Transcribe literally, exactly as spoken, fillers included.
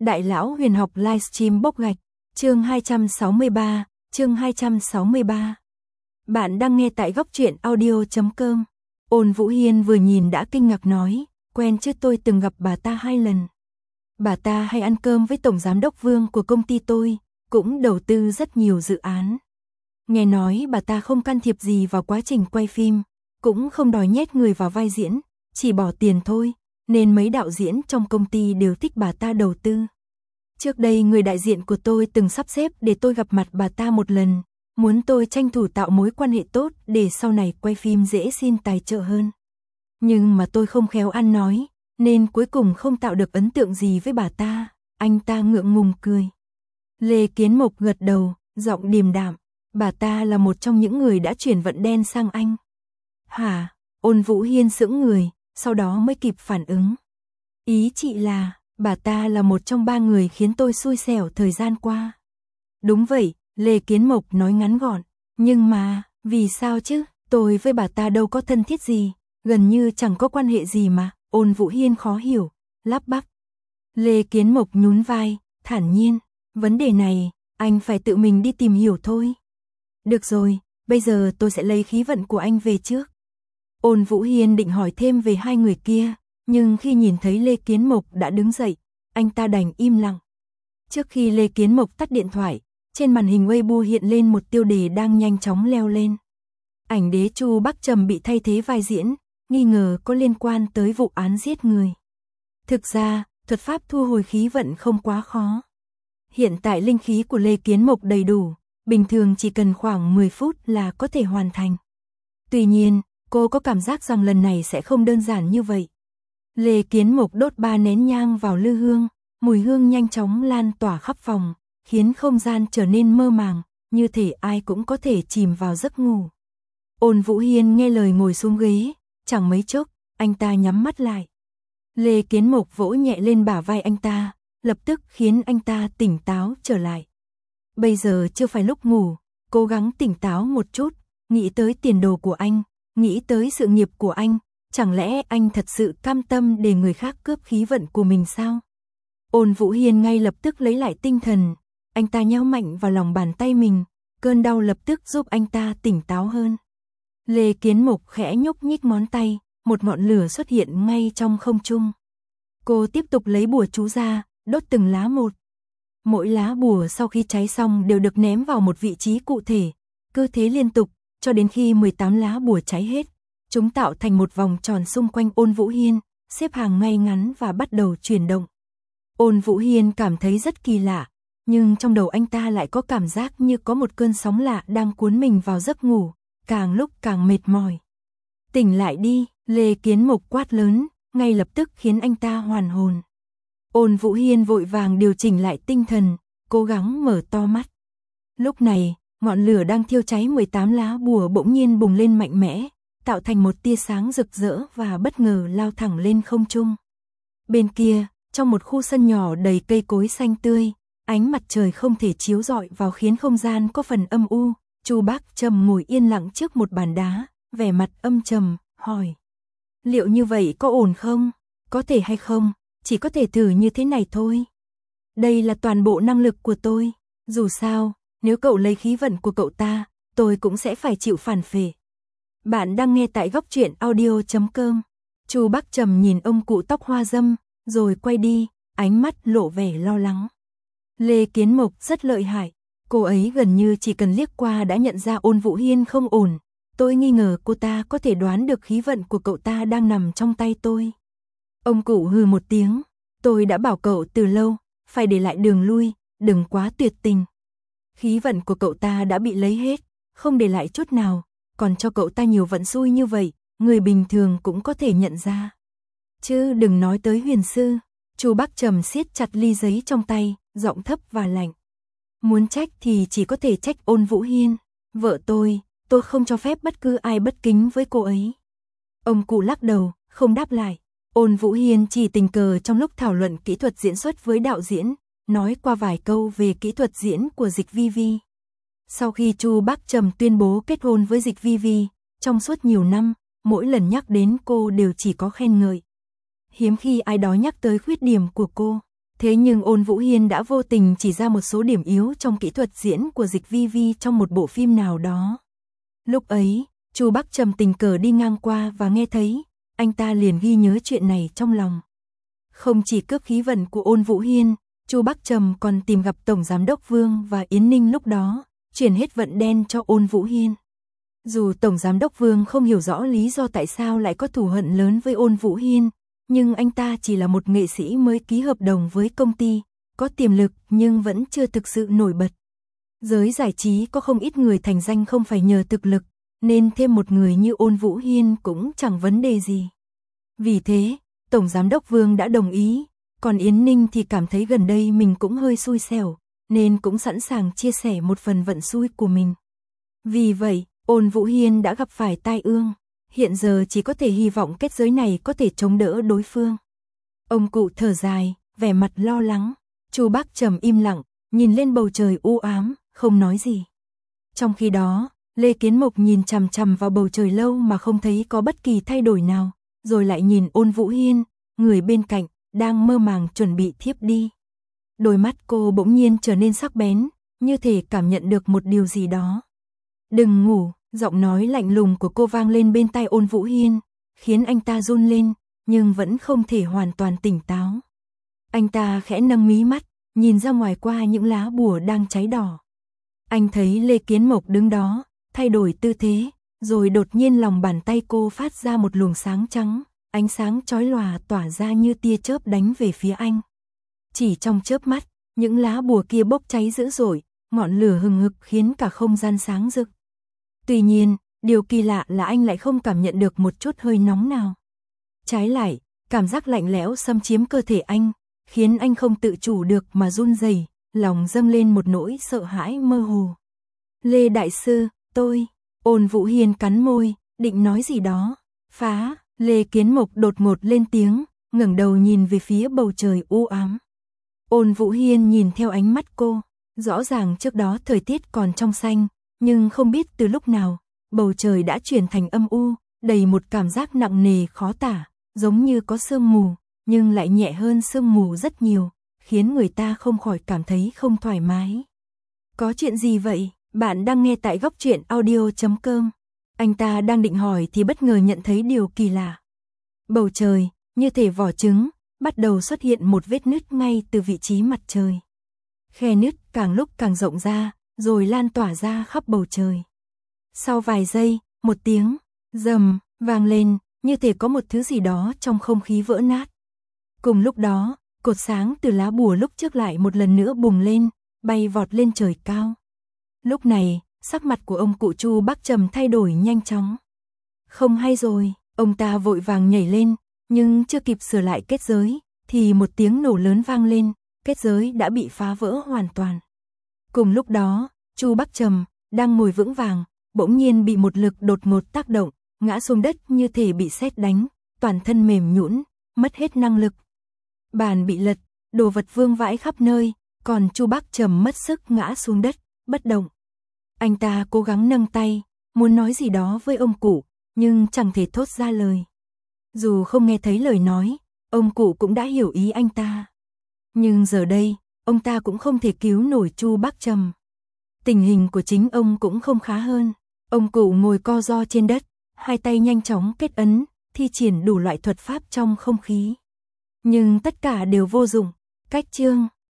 Đại lão huyền học livestream bốc gạch, chương hai trăm sáu mươi ba, chương hai trăm sáu mươi ba. Bạn đang nghe tại góc truyện audio chấm com. Ôn Vũ Hiên vừa nhìn đã kinh ngạc nói, quen chứ, tôi từng gặp bà ta hai lần. Bà ta hay ăn cơm với tổng giám đốc Vương của công ty tôi, cũng đầu tư rất nhiều dự án. Nghe nói bà ta không can thiệp gì vào quá trình quay phim, cũng không đòi nhét người vào vai diễn, chỉ bỏ tiền thôi, nên mấy đạo diễn trong công ty đều thích bà ta đầu tư. Trước đây người đại diện của tôi từng sắp xếp để tôi gặp mặt bà ta một lần, muốn tôi tranh thủ tạo mối quan hệ tốt để sau này quay phim dễ xin tài trợ hơn. Nhưng mà tôi không khéo ăn nói, nên cuối cùng không tạo được ấn tượng gì với bà ta. Anh ta ngượng ngùng cười. Lê Kiến Mộc gật đầu, giọng điềm đạm. Bà ta là một trong những người đã chuyển vận đen sang anh. Hả? Ôn Vũ Hiên sững người, sau đó mới kịp phản ứng. Ý chị là, bà ta là một trong ba người khiến tôi xui xẻo thời gian qua. Đúng vậy, Lê Kiến Mộc nói ngắn gọn. Nhưng mà, vì sao chứ? Tôi với bà ta đâu có thân thiết gì, gần như chẳng có quan hệ gì mà. Ôn Vũ Hiên khó hiểu, lắp bắp. Lê Kiến Mộc nhún vai, thản nhiên. Vấn đề này, anh phải tự mình đi tìm hiểu thôi. Được rồi, bây giờ tôi sẽ lấy khí vận của anh về trước. Ôn Vũ Hiên định hỏi thêm về hai người kia, nhưng khi nhìn thấy Lê Kiến Mộc đã đứng dậy, anh ta đành im lặng. Trước khi Lê Kiến Mộc tắt điện thoại, trên màn hình Weibo hiện lên một tiêu đề đang nhanh chóng leo lên. Ảnh đế Chu Bắc Trầm bị thay thế vai diễn, nghi ngờ có liên quan tới vụ án giết người. Thực ra, thuật pháp thu hồi khí vận không quá khó. Hiện tại linh khí của Lê Kiến Mộc đầy đủ, bình thường chỉ cần khoảng mười phút là có thể hoàn thành. Tuy nhiên, cô có cảm giác rằng lần này sẽ không đơn giản như vậy. Lê Kiến Mộc đốt ba nén nhang vào lư hương, mùi hương nhanh chóng lan tỏa khắp phòng, khiến không gian trở nên mơ màng, như thể ai cũng có thể chìm vào giấc ngủ. Ôn Vũ Hiên nghe lời ngồi xuống ghế, chẳng mấy chốc, anh ta nhắm mắt lại. Lê Kiến Mộc vỗ nhẹ lên bả vai anh ta, lập tức khiến anh ta tỉnh táo trở lại. Bây giờ chưa phải lúc ngủ, cố gắng tỉnh táo một chút, nghĩ tới tiền đồ của anh, nghĩ tới sự nghiệp của anh, chẳng lẽ anh thật sự cam tâm để người khác cướp khí vận của mình sao? Ôn Vũ Hiên ngay lập tức lấy lại tinh thần, anh ta nhéo mạnh vào lòng bàn tay mình, cơn đau lập tức giúp anh ta tỉnh táo hơn. Lê Kiến Mộc khẽ nhúc nhích ngón tay, một ngọn lửa xuất hiện ngay trong không trung. Cô tiếp tục lấy bùa chú ra, đốt từng lá một. Mỗi lá bùa sau khi cháy xong đều được ném vào một vị trí cụ thể, cứ thế liên tục, cho đến khi mười tám lá bùa cháy hết. Chúng tạo thành một vòng tròn xung quanh Ôn Vũ Hiên, xếp hàng ngay ngắn và bắt đầu chuyển động. Ôn Vũ Hiên cảm thấy rất kỳ lạ, nhưng trong đầu anh ta lại có cảm giác như có một cơn sóng lạ đang cuốn mình vào giấc ngủ, càng lúc càng mệt mỏi. Tỉnh lại đi, Lê Kiến Mộc quát lớn, ngay lập tức khiến anh ta hoàn hồn. Ôn Vũ Hiên vội vàng điều chỉnh lại tinh thần, cố gắng mở to mắt. Lúc này, ngọn lửa đang thiêu cháy mười tám lá bùa bỗng nhiên bùng lên mạnh mẽ, tạo thành một tia sáng rực rỡ và bất ngờ lao thẳng lên không trung. Bên kia, trong một khu sân nhỏ đầy cây cối xanh tươi, ánh mặt trời không thể chiếu rọi vào khiến không gian có phần âm u. Chu Bắc Trầm ngồi yên lặng trước một bàn đá, vẻ mặt âm trầm, hỏi. Liệu như vậy có ổn không? Có thể hay không? Chỉ có thể thử như thế này thôi. Đây là toàn bộ năng lực của tôi. Dù sao, nếu cậu lấy khí vận của cậu ta, tôi cũng sẽ phải chịu phản phệ. Bạn đang nghe tại góc truyện audio chấm com. Chu Bắc Trầm nhìn ông cụ tóc hoa râm, rồi quay đi, ánh mắt lộ vẻ lo lắng. Lê Kiến Mộc rất lợi hại. Cô ấy gần như chỉ cần liếc qua đã nhận ra Ôn Vũ Hiên không ổn. Tôi nghi ngờ cô ta có thể đoán được khí vận của cậu ta đang nằm trong tay tôi. Ông cụ hừ một tiếng. Tôi đã bảo cậu từ lâu, phải để lại đường lui, đừng quá tuyệt tình. Khí vận của cậu ta đã bị lấy hết, không để lại chút nào, còn cho cậu ta nhiều vận xui như vậy, người bình thường cũng có thể nhận ra. Chứ đừng nói tới huyền sư. Chu Bắc Trầm siết chặt ly giấy trong tay, giọng thấp và lạnh. Muốn trách thì chỉ có thể trách Ôn Vũ Hiên, vợ tôi, tôi không cho phép bất cứ ai bất kính với cô ấy. Ông cụ lắc đầu, không đáp lại. Ôn Vũ Hiên chỉ tình cờ trong lúc thảo luận kỹ thuật diễn xuất với đạo diễn, nói qua vài câu về kỹ thuật diễn của Dịch Vi Vi. Sau khi Chu Bắc Trầm tuyên bố kết hôn với Dịch Vi Vi, trong suốt nhiều năm, mỗi lần nhắc đến cô đều chỉ có khen ngợi. Hiếm khi ai đó nhắc tới khuyết điểm của cô. Thế nhưng Ôn Vũ Hiên đã vô tình chỉ ra một số điểm yếu trong kỹ thuật diễn của Dịch Vi Vi trong một bộ phim nào đó. Lúc ấy, Chu Bắc Trầm tình cờ đi ngang qua và nghe thấy, anh ta liền ghi nhớ chuyện này trong lòng. Không chỉ cướp khí vận của Ôn Vũ Hiên, Chu Bắc Trầm còn tìm gặp Tổng Giám đốc Vương và Yến Ninh lúc đó, chuyển hết vận đen cho Ôn Vũ Hiên. Dù Tổng Giám đốc Vương không hiểu rõ lý do tại sao lại có thù hận lớn với Ôn Vũ Hiên, nhưng anh ta chỉ là một nghệ sĩ mới ký hợp đồng với công ty, có tiềm lực nhưng vẫn chưa thực sự nổi bật. Giới giải trí có không ít người thành danh không phải nhờ thực lực, nên thêm một người như Ôn Vũ Hiên cũng chẳng vấn đề gì. Vì thế, Tổng Giám đốc Vương đã đồng ý, còn Yến Ninh thì cảm thấy gần đây mình cũng hơi xui xẻo, nên cũng sẵn sàng chia sẻ một phần vận xui của mình. Vì vậy, Ôn Vũ Hiên đã gặp phải tai ương, hiện giờ chỉ có thể hy vọng kết giới này có thể chống đỡ đối phương. Ông cụ thở dài, vẻ mặt lo lắng, Chu Bắc Trầm im lặng, nhìn lên bầu trời u ám, không nói gì. Trong khi đó, Lê Kiến Mộc nhìn chằm chằm vào bầu trời lâu mà không thấy có bất kỳ thay đổi nào, rồi lại nhìn Ôn Vũ Hiên, người bên cạnh, đang mơ màng chuẩn bị thiếp đi. Đôi mắt cô bỗng nhiên trở nên sắc bén, như thể cảm nhận được một điều gì đó. Đừng ngủ, giọng nói lạnh lùng của cô vang lên bên tai Ôn Vũ Hiên, khiến anh ta run lên, nhưng vẫn không thể hoàn toàn tỉnh táo. Anh ta khẽ nâng mí mắt, nhìn ra ngoài qua những lá bùa đang cháy đỏ. Anh thấy Lê Kiến Mộc đứng đó, thay đổi tư thế, rồi đột nhiên lòng bàn tay cô phát ra một luồng sáng trắng, ánh sáng chói lòa tỏa ra như tia chớp đánh về phía anh. Chỉ trong chớp mắt, những lá bùa kia bốc cháy dữ dội, ngọn lửa hừng hực khiến cả không gian sáng rực. Tuy nhiên, điều kỳ lạ là anh lại không cảm nhận được một chút hơi nóng nào. Trái lại, cảm giác lạnh lẽo xâm chiếm cơ thể anh, khiến anh không tự chủ được mà run rẩy, lòng dâng lên một nỗi sợ hãi mơ hồ. Lê Đại Sư, tôi, Ôn Vũ Hiên cắn môi, định nói gì đó. Phá, Lê Kiến Mộc đột ngột lên tiếng, ngẩng đầu nhìn về phía bầu trời u ám. Ôn Vũ Hiên nhìn theo ánh mắt cô, rõ ràng trước đó thời tiết còn trong xanh, nhưng không biết từ lúc nào, bầu trời đã chuyển thành âm u, đầy một cảm giác nặng nề khó tả, giống như có sương mù, nhưng lại nhẹ hơn sương mù rất nhiều, khiến người ta không khỏi cảm thấy không thoải mái. Có chuyện gì vậy? Bạn đang nghe tại góc truyện audio chấm com. Anh ta đang định hỏi thì bất ngờ nhận thấy điều kỳ lạ. Bầu trời, như thể vỏ trứng, bắt đầu xuất hiện một vết nứt ngay từ vị trí mặt trời. Khe nứt càng lúc càng rộng ra, rồi lan tỏa ra khắp bầu trời. Sau vài giây, một tiếng rầm vang lên, như thể có một thứ gì đó trong không khí vỡ nát. Cùng lúc đó, cột sáng từ lá bùa lúc trước lại một lần nữa bùng lên, bay vọt lên trời cao. Lúc này, sắc mặt của ông cụ Chu Bắc Trầm thay đổi nhanh chóng. Không hay rồi, ông ta vội vàng nhảy lên, nhưng chưa kịp sửa lại kết giới, thì một tiếng nổ lớn vang lên, kết giới đã bị phá vỡ hoàn toàn. Cùng lúc đó, Chu Bắc Trầm, đang ngồi vững vàng, bỗng nhiên bị một lực đột ngột tác động, ngã xuống đất như thể bị sét đánh, toàn thân mềm nhũn, mất hết năng lực. Bàn bị lật, đồ vật vương vãi khắp nơi, còn Chu Bắc Trầm mất sức ngã xuống đất, bất động. Anh ta cố gắng nâng tay, muốn nói gì đó với ông cụ, nhưng chẳng thể thốt ra lời. Dù không nghe thấy lời nói, ông cụ cũng đã hiểu ý anh ta. Nhưng giờ đây, ông ta cũng không thể cứu nổi Chu Bắc Trầm. Tình hình của chính ông cũng không khá hơn. Ông cụ ngồi co ro trên đất, hai tay nhanh chóng kết ấn, thi triển đủ loại thuật pháp trong không khí. Nhưng tất cả đều vô dụng. Cách chương